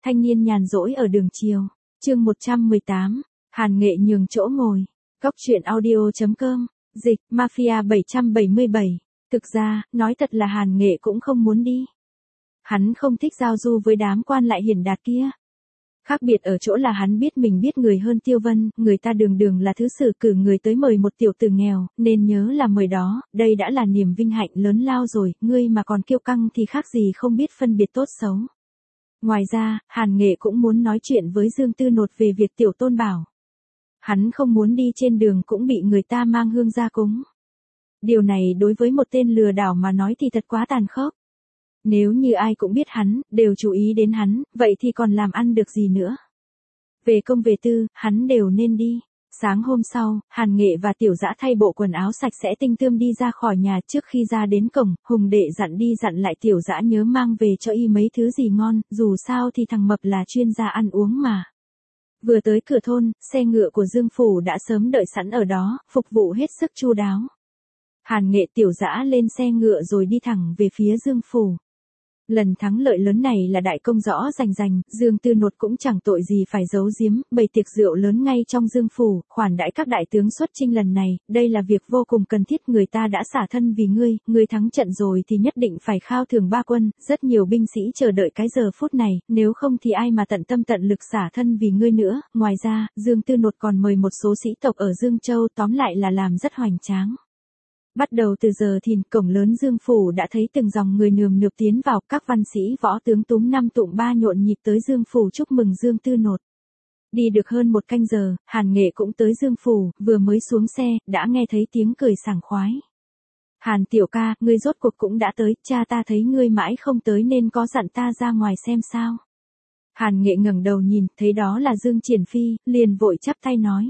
Thanh niên nhàn rỗi ở đường chiều. Chương 118. Hàn Nghệ nhường chỗ ngồi. Góc truyện audio.com. Dịch Mafia 777. Thực ra, nói thật là Hàn Nghệ cũng không muốn đi. Hắn không thích giao du với đám quan lại hiển đạt kia. Khác biệt ở chỗ là hắn biết mình biết người hơn Tiêu Vân, người ta đường đường là thứ sử cử người tới mời một tiểu tử nghèo, nên nhớ là mời đó, đây đã là niềm vinh hạnh lớn lao rồi, ngươi mà còn kiêu căng thì khác gì không biết phân biệt tốt xấu. Ngoài ra, Hàn Nghệ cũng muốn nói chuyện với Dương Tư Nột về việc tiểu tôn bảo. Hắn không muốn đi trên đường cũng bị người ta mang hương ra cúng. Điều này đối với một tên lừa đảo mà nói thì thật quá tàn khốc. Nếu như ai cũng biết hắn, đều chú ý đến hắn, vậy thì còn làm ăn được gì nữa. Về công về tư, hắn đều nên đi. Sáng hôm sau, Hàn Nghệ và Tiểu Dã thay bộ quần áo sạch sẽ tinh tươm đi ra khỏi nhà. Trước khi ra đến cổng, Hùng đệ dặn đi dặn lại Tiểu Dã nhớ mang về cho y mấy thứ gì ngon, dù sao thì thằng Mập là chuyên gia ăn uống mà. Vừa tới cửa thôn, xe ngựa của Dương Phủ đã sớm đợi sẵn ở đó, phục vụ hết sức chu đáo. Hàn Nghệ Tiểu Dã lên xe ngựa rồi đi thẳng về phía Dương Phủ. Lần thắng lợi lớn này là đại công rõ rành, Dương Tư Nột cũng chẳng tội gì phải giấu giếm, bày tiệc rượu lớn ngay trong Dương Phủ, khoản đãi các đại tướng xuất chinh lần này, đây là việc vô cùng cần thiết, người ta đã xả thân vì ngươi thắng trận rồi thì nhất định phải khao thưởng ba quân, rất nhiều binh sĩ chờ đợi cái giờ phút này, nếu không thì ai mà tận tâm tận lực xả thân vì ngươi nữa. Ngoài ra, Dương Tư Nột còn mời một số sĩ tộc ở Dương Châu, tóm lại là làm rất hoành tráng. Bắt đầu từ giờ thìn, cổng lớn Dương Phủ đã thấy từng dòng người nườm nượp tiến vào, các văn sĩ võ tướng túm năm tụm ba nhộn nhịp tới Dương Phủ chúc mừng Dương Tư Nột. Đi được hơn một canh giờ, Hàn Nghệ cũng tới Dương Phủ, vừa mới xuống xe, đã nghe thấy tiếng cười sảng khoái. Hàn tiểu ca, ngươi rốt cuộc cũng đã tới, cha ta thấy ngươi mãi không tới nên có dặn ta ra ngoài xem sao. Hàn Nghệ ngẩng đầu nhìn, thấy đó là Dương Triển Phi, liền vội chắp tay nói.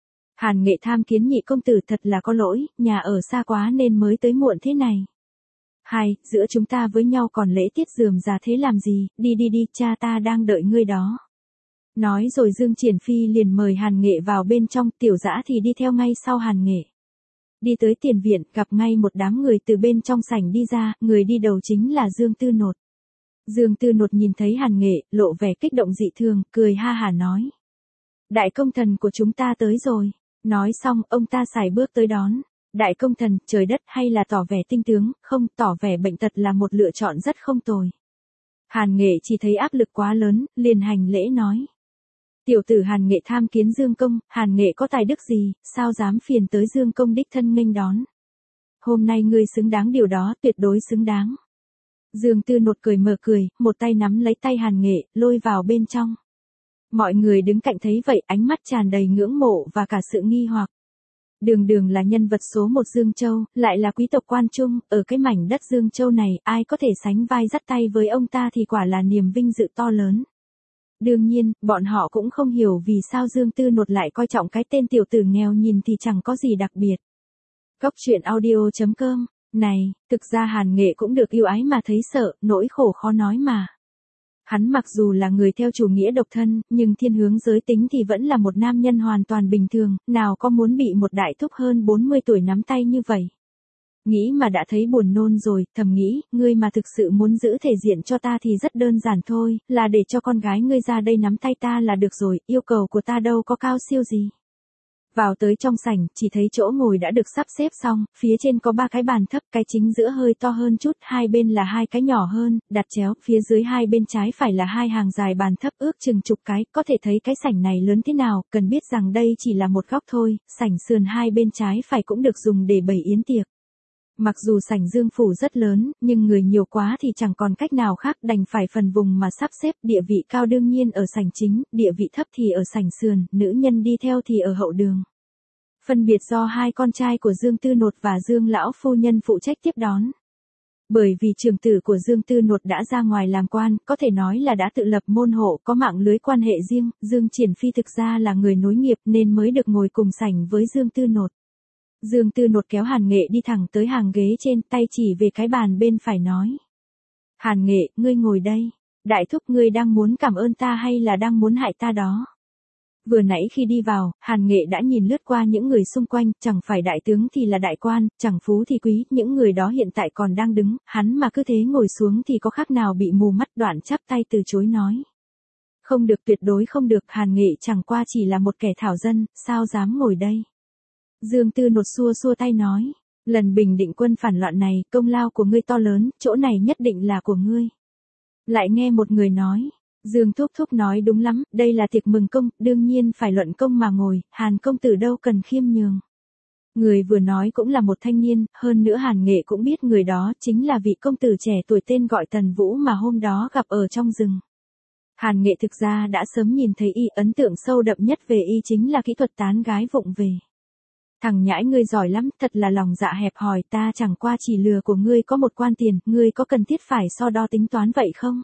Hàn Nghệ tham kiến nhị công tử, thật là có lỗi, nhà ở xa quá nên mới tới muộn thế này. Hai, giữa chúng ta với nhau còn lễ tiết rườm rà thế làm gì, đi, cha ta đang đợi ngươi đó. Nói rồi Dương Triển Phi liền mời Hàn Nghệ vào bên trong, Tiểu Dã thì đi theo ngay sau Hàn Nghệ. Đi tới tiền viện, gặp ngay một đám người từ bên trong sảnh đi ra, người đi đầu chính là Dương Tư Nột. Dương Tư Nột nhìn thấy Hàn Nghệ, lộ vẻ kích động dị thường, cười ha hả nói. Đại công thần của chúng ta tới rồi. Nói xong, ông ta sải bước tới đón. Đại công thần, trời đất, hay là tỏ vẻ tinh tướng, không, tỏ vẻ bệnh tật là một lựa chọn rất không tồi. Hàn Nghệ chỉ thấy áp lực quá lớn, liền hành lễ nói. Tiểu tử Hàn Nghệ tham kiến Dương công, Hàn Nghệ có tài đức gì, sao dám phiền tới Dương công đích thân nghênh đón. Hôm nay ngươi xứng đáng điều đó, tuyệt đối xứng đáng. Dương Tư Nột cười mờ cười, một tay nắm lấy tay Hàn Nghệ, lôi vào bên trong. Mọi người đứng cạnh thấy vậy, ánh mắt tràn đầy ngưỡng mộ và cả sự nghi hoặc. Đường là nhân vật số một Dương Châu, lại là quý tộc quan trung, ở cái mảnh đất Dương Châu này, ai có thể sánh vai dắt tay với ông ta thì quả là niềm vinh dự to lớn. Đương nhiên, bọn họ cũng không hiểu vì sao Dương Tư Nột lại coi trọng cái tên tiểu tử nghèo nhìn thì chẳng có gì đặc biệt. Góc truyện audio.com. Này, thực ra Hàn Nghệ cũng được yêu ái mà thấy sợ, nỗi khổ khó nói mà. Hắn mặc dù là người theo chủ nghĩa độc thân, nhưng thiên hướng giới tính thì vẫn là một nam nhân hoàn toàn bình thường, nào có muốn bị một đại thúc hơn 40 tuổi nắm tay như vậy. Nghĩ mà đã thấy buồn nôn rồi, thầm nghĩ, ngươi mà thực sự muốn giữ thể diện cho ta thì rất đơn giản thôi, là để cho con gái ngươi ra đây nắm tay ta là được rồi, yêu cầu của ta đâu có cao siêu gì. Vào tới trong sảnh, chỉ thấy chỗ ngồi đã được sắp xếp xong, phía trên có 3 cái bàn thấp, cái chính giữa hơi to hơn chút, hai bên là 2 cái nhỏ hơn, đặt chéo, phía dưới hai bên trái phải là 2 hàng dài bàn thấp ước chừng chục cái, có thể thấy cái sảnh này lớn thế nào, cần biết rằng đây chỉ là một góc thôi, sảnh sườn hai bên trái phải cũng được dùng để bày yến tiệc. Mặc dù sảnh Dương Phủ rất lớn, nhưng người nhiều quá thì chẳng còn cách nào khác, đành phải phần vùng mà sắp xếp, địa vị cao đương nhiên ở sảnh chính, địa vị thấp thì ở sảnh sườn, nữ nhân đi theo thì ở hậu đường. Phân biệt do hai con trai của Dương Tư Nột và Dương lão phu nhân phụ trách tiếp đón. Bởi vì trưởng tử của Dương Tư Nột đã ra ngoài làm quan, có thể nói là đã tự lập môn hộ, có mạng lưới quan hệ riêng, Dương Triển Phi thực ra là người nối nghiệp nên mới được ngồi cùng sảnh với Dương Tư Nột. Dương Tư Nột kéo Hàn Nghệ đi thẳng tới hàng ghế trên, tay chỉ về cái bàn bên phải nói. Hàn Nghệ, ngươi ngồi đây. Đại thúc, ngươi đang muốn cảm ơn ta hay là đang muốn hại ta đó? Vừa nãy khi đi vào, Hàn Nghệ đã nhìn lướt qua những người xung quanh, chẳng phải đại tướng thì là đại quan, chẳng phú thì quý, những người đó hiện tại còn đang đứng, hắn mà cứ thế ngồi xuống thì có khác nào bị mù mắt, đoạn chắp tay từ chối nói. Không được, tuyệt đối không được, Hàn Nghệ chẳng qua chỉ là một kẻ thảo dân, sao dám ngồi đây. Dương Tư Nột xua xua tay nói, lần bình định quân phản loạn này, công lao của ngươi to lớn, chỗ này nhất định là của ngươi. Lại nghe một người nói, Dương Thúc Thúc nói đúng lắm, đây là tiệc mừng công, đương nhiên phải luận công mà ngồi, Hàn công tử đâu cần khiêm nhường. Người vừa nói cũng là một thanh niên, hơn nữa Hàn Nghệ cũng biết người đó chính là vị công tử trẻ tuổi tên gọi Tần Vũ mà hôm đó gặp ở trong rừng. Hàn Nghệ thực ra đã sớm nhìn thấy y, ấn tượng sâu đậm nhất về y chính là kỹ thuật tán gái vụng về. Thằng nhãi ngươi giỏi lắm, thật là lòng dạ hẹp hòi, ta chẳng qua chỉ lừa của ngươi có một quan tiền, ngươi có cần thiết phải so đo tính toán vậy không?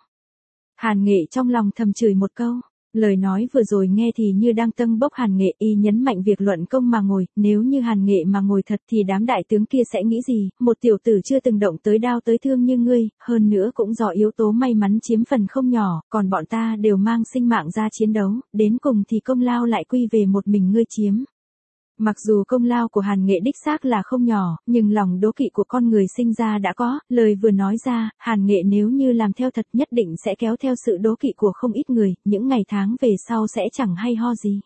Hàn Nghệ trong lòng thầm chửi một câu, lời nói vừa rồi nghe thì như đang tâng bốc Hàn Nghệ, y nhấn mạnh việc luận công mà ngồi, nếu như Hàn Nghệ mà ngồi thật thì đám đại tướng kia sẽ nghĩ gì, một tiểu tử chưa từng động tới đao tới thương như ngươi, hơn nữa cũng do yếu tố may mắn chiếm phần không nhỏ, còn bọn ta đều mang sinh mạng ra chiến đấu, đến cùng thì công lao lại quy về một mình ngươi chiếm. Mặc dù công lao của Hàn Nghệ đích xác là không nhỏ, nhưng lòng đố kỵ của con người sinh ra đã có, lời vừa nói ra, Hàn Nghệ nếu như làm theo thật nhất định sẽ kéo theo sự đố kỵ của không ít người, những ngày tháng về sau sẽ chẳng hay ho gì.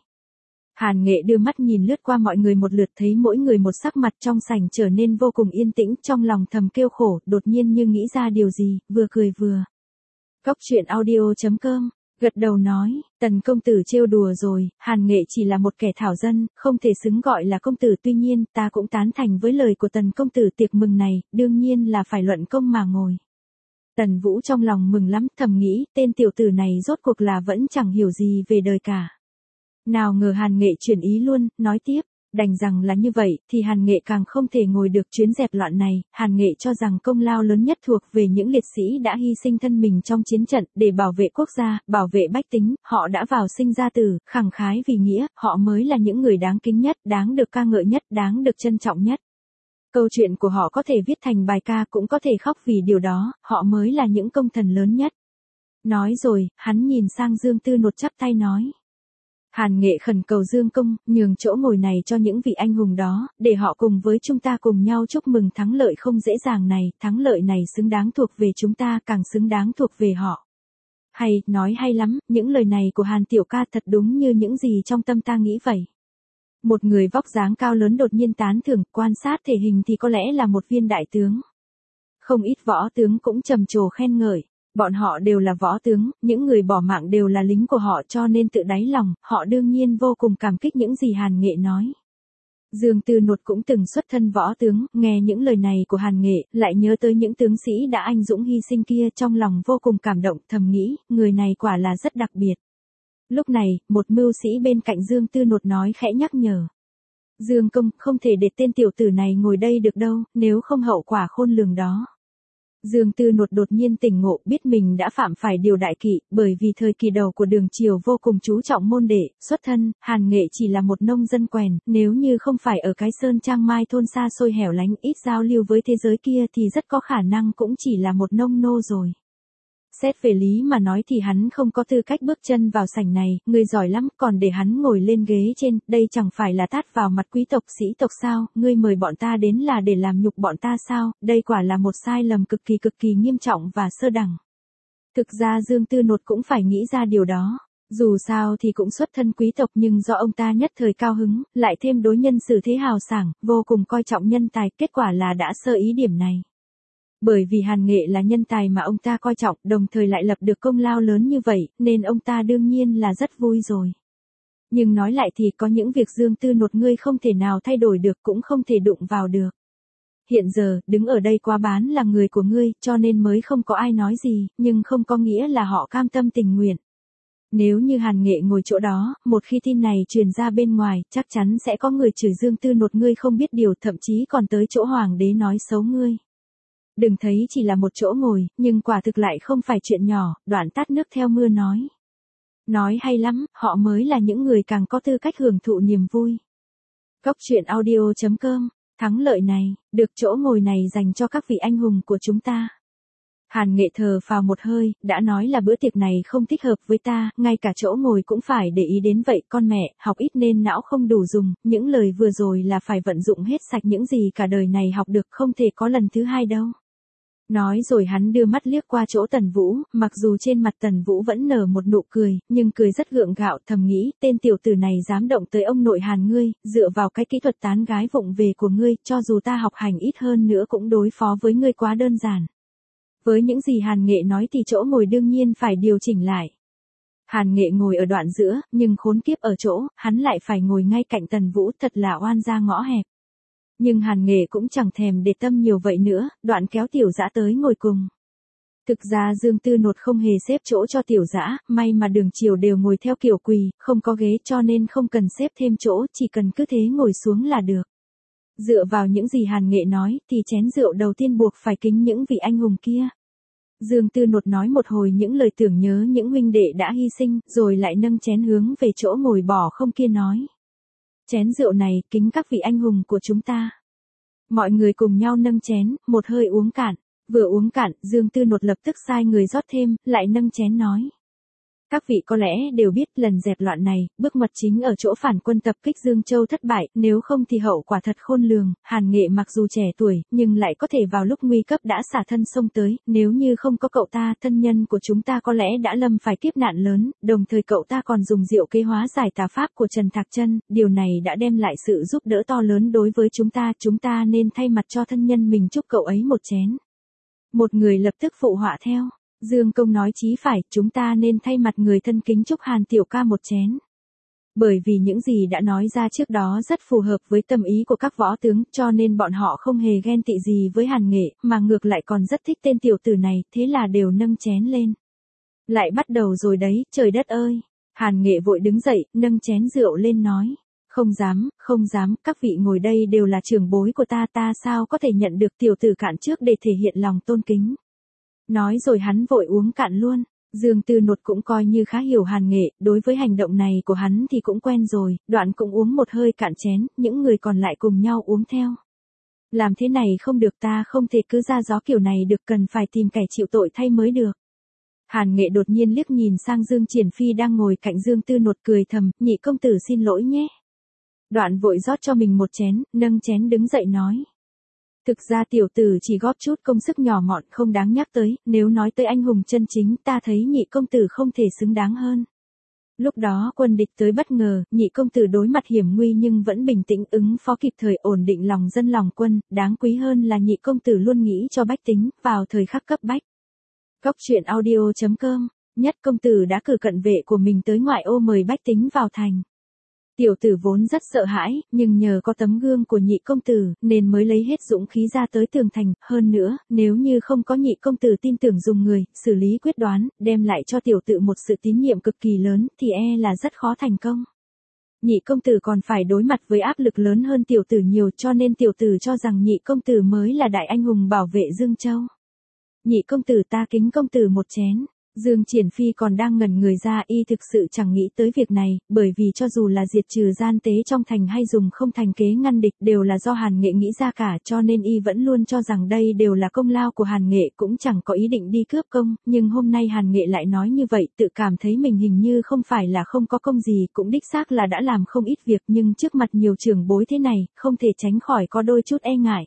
Hàn Nghệ đưa mắt nhìn lướt qua mọi người một lượt, thấy mỗi người một sắc mặt trong sảnh trở nên vô cùng yên tĩnh, trong lòng thầm kêu khổ, đột nhiên như nghĩ ra điều gì, vừa cười vừa. Cóc truyện audio.com gật đầu nói, Tần công tử trêu đùa rồi, Hàn Nghệ chỉ là một kẻ thảo dân, không thể xứng gọi là công tử, tuy nhiên ta cũng tán thành với lời của Tần công tử, tiệc mừng này, đương nhiên là phải luận công mà ngồi. Tần Vũ trong lòng mừng lắm, thầm nghĩ, tên tiểu tử này rốt cuộc là vẫn chẳng hiểu gì về đời cả. Nào ngờ Hàn Nghệ chuyển ý luôn, nói tiếp. Đành rằng là như vậy, thì Hàn Nghệ càng không thể ngồi được chuyến dẹp loạn này, Hàn Nghệ cho rằng công lao lớn nhất thuộc về những liệt sĩ đã hy sinh thân mình trong chiến trận, để bảo vệ quốc gia, bảo vệ bách tính, họ đã vào sinh ra tử, khẳng khái vì nghĩa, họ mới là những người đáng kính nhất, đáng được ca ngợi nhất, đáng được trân trọng nhất. Câu chuyện của họ có thể viết thành bài ca, cũng có thể khóc vì điều đó, họ mới là những công thần lớn nhất. Nói rồi, hắn nhìn sang Dương Tư Nột chắp tay nói. Hàn Nghệ khẩn cầu Dương công, nhường chỗ ngồi này cho những vị anh hùng đó, để họ cùng với chúng ta cùng nhau chúc mừng thắng lợi không dễ dàng này, thắng lợi này xứng đáng thuộc về chúng ta, càng xứng đáng thuộc về họ. Hay, nói hay lắm, những lời này của Hàn tiểu ca thật đúng như những gì trong tâm ta nghĩ vậy. Một người vóc dáng cao lớn đột nhiên tán thưởng, quan sát thể hình thì có lẽ là một viên đại tướng. Không ít võ tướng cũng trầm trồ khen ngợi. Bọn họ đều là võ tướng, những người bỏ mạng đều là lính của họ, cho nên tự đáy lòng, họ đương nhiên vô cùng cảm kích những gì Hàn Nghệ nói. Dương Tư Nột cũng từng xuất thân võ tướng, nghe những lời này của Hàn Nghệ, lại nhớ tới những tướng sĩ đã anh dũng hy sinh kia, trong lòng vô cùng cảm động, thầm nghĩ, người này quả là rất đặc biệt. Lúc này, một mưu sĩ bên cạnh Dương Tư Nột nói khẽ nhắc nhở. Dương công, không thể để tên tiểu tử này ngồi đây được đâu, nếu không hậu quả khôn lường đó. Dương Tư Nột đột nhiên tỉnh ngộ, biết mình đã phạm phải điều đại kỵ, bởi vì thời kỳ đầu của Đường Triều vô cùng chú trọng môn đệ, xuất thân, Hàn Nghệ chỉ là một nông dân quèn, nếu như không phải ở cái sơn trang mai thôn xa xôi hẻo lánh, ít giao lưu với thế giới kia thì rất có khả năng cũng chỉ là một nông nô rồi. Xét về lý mà nói thì hắn không có tư cách bước chân vào sảnh này, người giỏi lắm, còn để hắn ngồi lên ghế trên, đây chẳng phải là tát vào mặt quý tộc sĩ tộc sao, ngươi mời bọn ta đến là để làm nhục bọn ta sao, đây quả là một sai lầm cực kỳ nghiêm trọng và sơ đẳng. Thực ra Dương Tư Nột cũng phải nghĩ ra điều đó. Dù sao thì cũng xuất thân quý tộc, nhưng do ông ta nhất thời cao hứng, lại thêm đối nhân xử thế hào sảng, vô cùng coi trọng nhân tài, kết quả là đã sơ ý điểm này. Bởi vì Hàn Nghệ là nhân tài mà ông ta coi trọng, đồng thời lại lập được công lao lớn như vậy, nên ông ta đương nhiên là rất vui rồi. Nhưng nói lại thì có những việc Dương Tư Nột ngươi không thể nào thay đổi được, cũng không thể đụng vào được. Hiện giờ, đứng ở đây quá bán là người của ngươi, cho nên mới không có ai nói gì, nhưng không có nghĩa là họ cam tâm tình nguyện. Nếu như Hàn Nghệ ngồi chỗ đó, một khi tin này truyền ra bên ngoài, chắc chắn sẽ có người chửi Dương Tư Nột ngươi không biết điều, thậm chí còn tới chỗ hoàng đế nói xấu ngươi. Đừng thấy chỉ là một chỗ ngồi, nhưng quả thực lại không phải chuyện nhỏ, Đoạn tát nước theo mưa nói. Nói hay lắm, họ mới là những người càng có tư cách hưởng thụ niềm vui. Cóc truyện audio.com, thắng lợi này, được chỗ ngồi này dành cho các vị anh hùng của chúng ta. Hàn Nghệ thở phào một hơi, đã nói là bữa tiệc này không thích hợp với ta, ngay cả chỗ ngồi cũng phải để ý đến vậy, con mẹ, học ít nên não không đủ dùng, những lời vừa rồi là phải vận dụng hết sạch những gì cả đời này học được, không thể có lần thứ hai đâu. Nói rồi hắn đưa mắt liếc qua chỗ Tần Vũ, mặc dù trên mặt Tần Vũ vẫn nở một nụ cười, nhưng cười rất gượng gạo, thầm nghĩ, tên tiểu tử này dám động tới ông nội Hàn ngươi, dựa vào cái kỹ thuật tán gái vụng về của ngươi, cho dù ta học hành ít hơn nữa cũng đối phó với ngươi quá đơn giản. Với những gì Hàn Nghệ nói thì chỗ ngồi đương nhiên phải điều chỉnh lại. Hàn Nghệ ngồi ở đoạn giữa, nhưng khốn kiếp ở chỗ, hắn lại phải ngồi ngay cạnh Tần Vũ, thật là oan gia ngõ hẹp. Nhưng Hàn Nghệ cũng chẳng thèm để tâm nhiều vậy nữa, đoạn kéo Tiểu Dã tới ngồi cùng. Thực ra Dương Tư Nột không hề xếp chỗ cho Tiểu Dã, may mà Đường Chiều đều ngồi theo kiểu quỳ, không có ghế cho nên không cần xếp thêm chỗ, chỉ cần cứ thế ngồi xuống là được. Dựa vào những gì Hàn Nghệ nói, thì chén rượu đầu tiên buộc phải kính những vị anh hùng kia. Dương Tư Nột nói một hồi những lời tưởng nhớ những huynh đệ đã hy sinh, rồi lại nâng chén hướng về chỗ ngồi bỏ không kia nói. Chén rượu này, kính các vị anh hùng của chúng ta. Mọi người cùng nhau nâng chén, một hơi uống cạn. Vừa uống cạn, Dương Tư Nột lập tức sai người rót thêm, lại nâng chén nói. Các vị có lẽ đều biết lần dẹp loạn này, bước ngoặt chính ở chỗ phản quân tập kích Dương Châu thất bại, nếu không thì hậu quả thật khôn lường. Hàn Nghệ mặc dù trẻ tuổi, nhưng lại có thể vào lúc nguy cấp đã xả thân xông tới, nếu như không có cậu ta, thân nhân của chúng ta có lẽ đã lâm phải kiếp nạn lớn, đồng thời cậu ta còn dùng diệu kế hóa giải tà pháp của Trần Thạc Chân, điều này đã đem lại sự giúp đỡ to lớn đối với chúng ta nên thay mặt cho thân nhân mình chúc cậu ấy một chén. Một người lập tức phụ họa theo. Dương Công nói chí phải, chúng ta nên thay mặt người thân kính chúc Hàn tiểu ca một chén. Bởi vì những gì đã nói ra trước đó rất phù hợp với tâm ý của các võ tướng, cho nên bọn họ không hề ghen tị gì với Hàn Nghệ, mà ngược lại còn rất thích tên tiểu tử này, thế là đều nâng chén lên. Lại bắt đầu rồi đấy, trời đất ơi. Hàn Nghệ vội đứng dậy, nâng chén rượu lên nói. Không dám, các vị ngồi đây đều là trưởng bối của ta sao có thể nhận được tiểu tử cạn trước để thể hiện lòng tôn kính. Nói rồi hắn vội uống cạn luôn. Dương Tư Nột cũng coi như khá hiểu Hàn Nghệ, đối với hành động này của hắn thì cũng quen rồi, đoạn cũng uống một hơi cạn chén, những người còn lại cùng nhau uống theo. Làm thế này không được, ta không thể cứ ra gió kiểu này được, cần phải tìm kẻ chịu tội thay mới được. Hàn Nghệ đột nhiên liếc nhìn sang Dương Triển Phi đang ngồi cạnh Dương Tư Nột cười thầm, nhị công tử xin lỗi nhé. Đoạn vội rót cho mình một chén, nâng chén đứng dậy nói. Thực ra tiểu tử chỉ góp chút công sức nhỏ mọn không đáng nhắc tới, nếu nói tới anh hùng chân chính ta thấy nhị công tử không thể xứng đáng hơn. Lúc đó quân địch tới bất ngờ, nhị công tử đối mặt hiểm nguy nhưng vẫn bình tĩnh ứng phó kịp thời, ổn định lòng dân lòng quân, đáng quý hơn là nhị công tử luôn nghĩ cho bách tính, vào thời khắc cấp bách. Góc truyện audio.com, Nhất công tử đã cử cận vệ của mình tới ngoại ô mời bách tính vào thành. Tiểu tử vốn rất sợ hãi, nhưng nhờ có tấm gương của nhị công tử, nên mới lấy hết dũng khí ra tới tường thành, hơn nữa, nếu như không có nhị công tử tin tưởng dùng người, xử lý quyết đoán, đem lại cho tiểu tử một sự tín nhiệm cực kỳ lớn, thì là rất khó thành công. Nhị công tử còn phải đối mặt với áp lực lớn hơn tiểu tử nhiều, cho nên tiểu tử cho rằng nhị công tử mới là đại anh hùng bảo vệ Dương Châu. Nhị công tử ta kính công tử một chén. Dương Triển Phi còn đang ngẩn người ra, y thực sự chẳng nghĩ tới việc này, bởi vì cho dù là diệt trừ gian tế trong thành hay dùng không thành kế ngăn địch đều là do Hàn Nghệ nghĩ ra cả, cho nên y vẫn luôn cho rằng đây đều là công lao của Hàn Nghệ, cũng chẳng có ý định đi cướp công, nhưng hôm nay Hàn Nghệ lại nói như vậy, tự cảm thấy mình hình như không phải là không có công gì, cũng đích xác là đã làm không ít việc, nhưng trước mặt nhiều trưởng bối thế này, không thể tránh khỏi có đôi chút e ngại.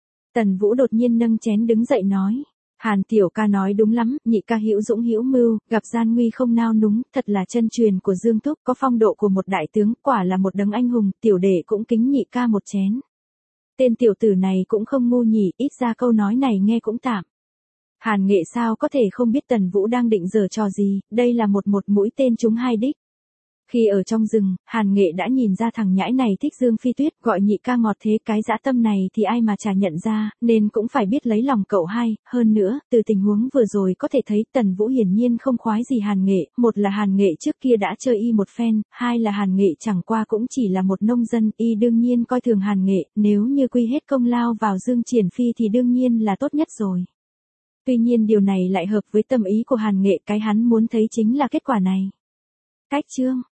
Tần Vũ đột nhiên nâng chén đứng dậy nói. Hàn tiểu ca nói đúng lắm, nhị ca hữu dũng hữu mưu, gặp gian nguy không nao núng, thật là chân truyền của Dương Thúc, có phong độ của một đại tướng, quả là một đấng anh hùng, tiểu đệ cũng kính nhị ca một chén. Tên tiểu tử này cũng không ngu nhỉ, ít ra câu nói này nghe cũng tạm. Hàn Nghệ sao có thể không biết Tần Vũ đang định giở trò gì, đây là một mũi tên trúng hai đích. Khi ở trong rừng, Hàn Nghệ đã nhìn ra thằng nhãi này thích Dương Phi Tuyết, gọi nhị ca ngọt thế, cái dã tâm này thì ai mà chả nhận ra, nên cũng phải biết lấy lòng cậu hai, hơn nữa, từ tình huống vừa rồi có thể thấy Tần Vũ hiển nhiên không khoái gì Hàn Nghệ, một là Hàn Nghệ trước kia đã chơi y một phen, hai là Hàn Nghệ chẳng qua cũng chỉ là một nông dân, y đương nhiên coi thường Hàn Nghệ, nếu như quy hết công lao vào Dương Triển Phi thì đương nhiên là tốt nhất rồi. Tuy nhiên điều này lại hợp với tâm ý của Hàn Nghệ, cái hắn muốn thấy chính là kết quả này. Cách chương